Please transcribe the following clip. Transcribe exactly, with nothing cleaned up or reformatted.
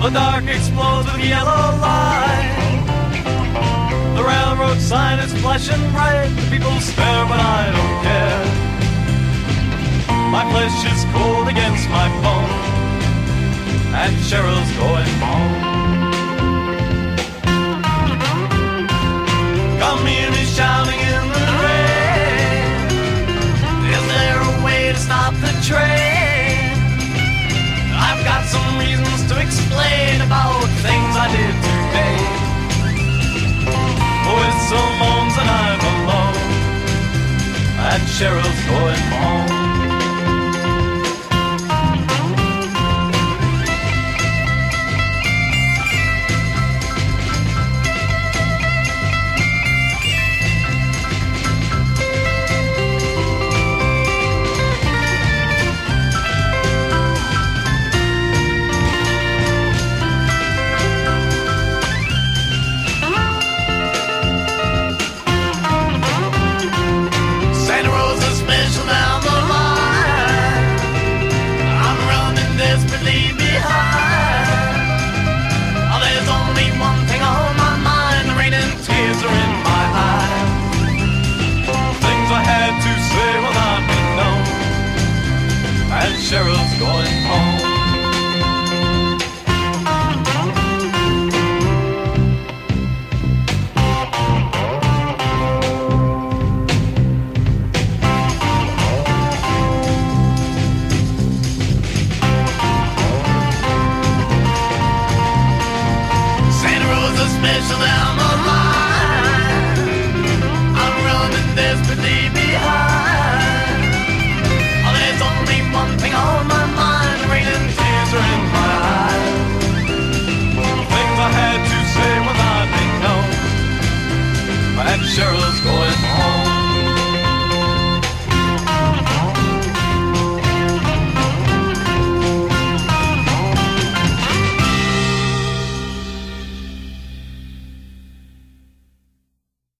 The dark explodes with yellow light. The railroad sign is flashing bright. The people stare, but I don't care. My flesh is cold against my bone, and Cheryl's going home. Communists shouting in the rain. Is there a way to stop the train? I've got some reasons to explain about things I did today. The whistle moans and I'm alone, and Cheryl's going home. Cheryl's going home. Santa Rosa's special.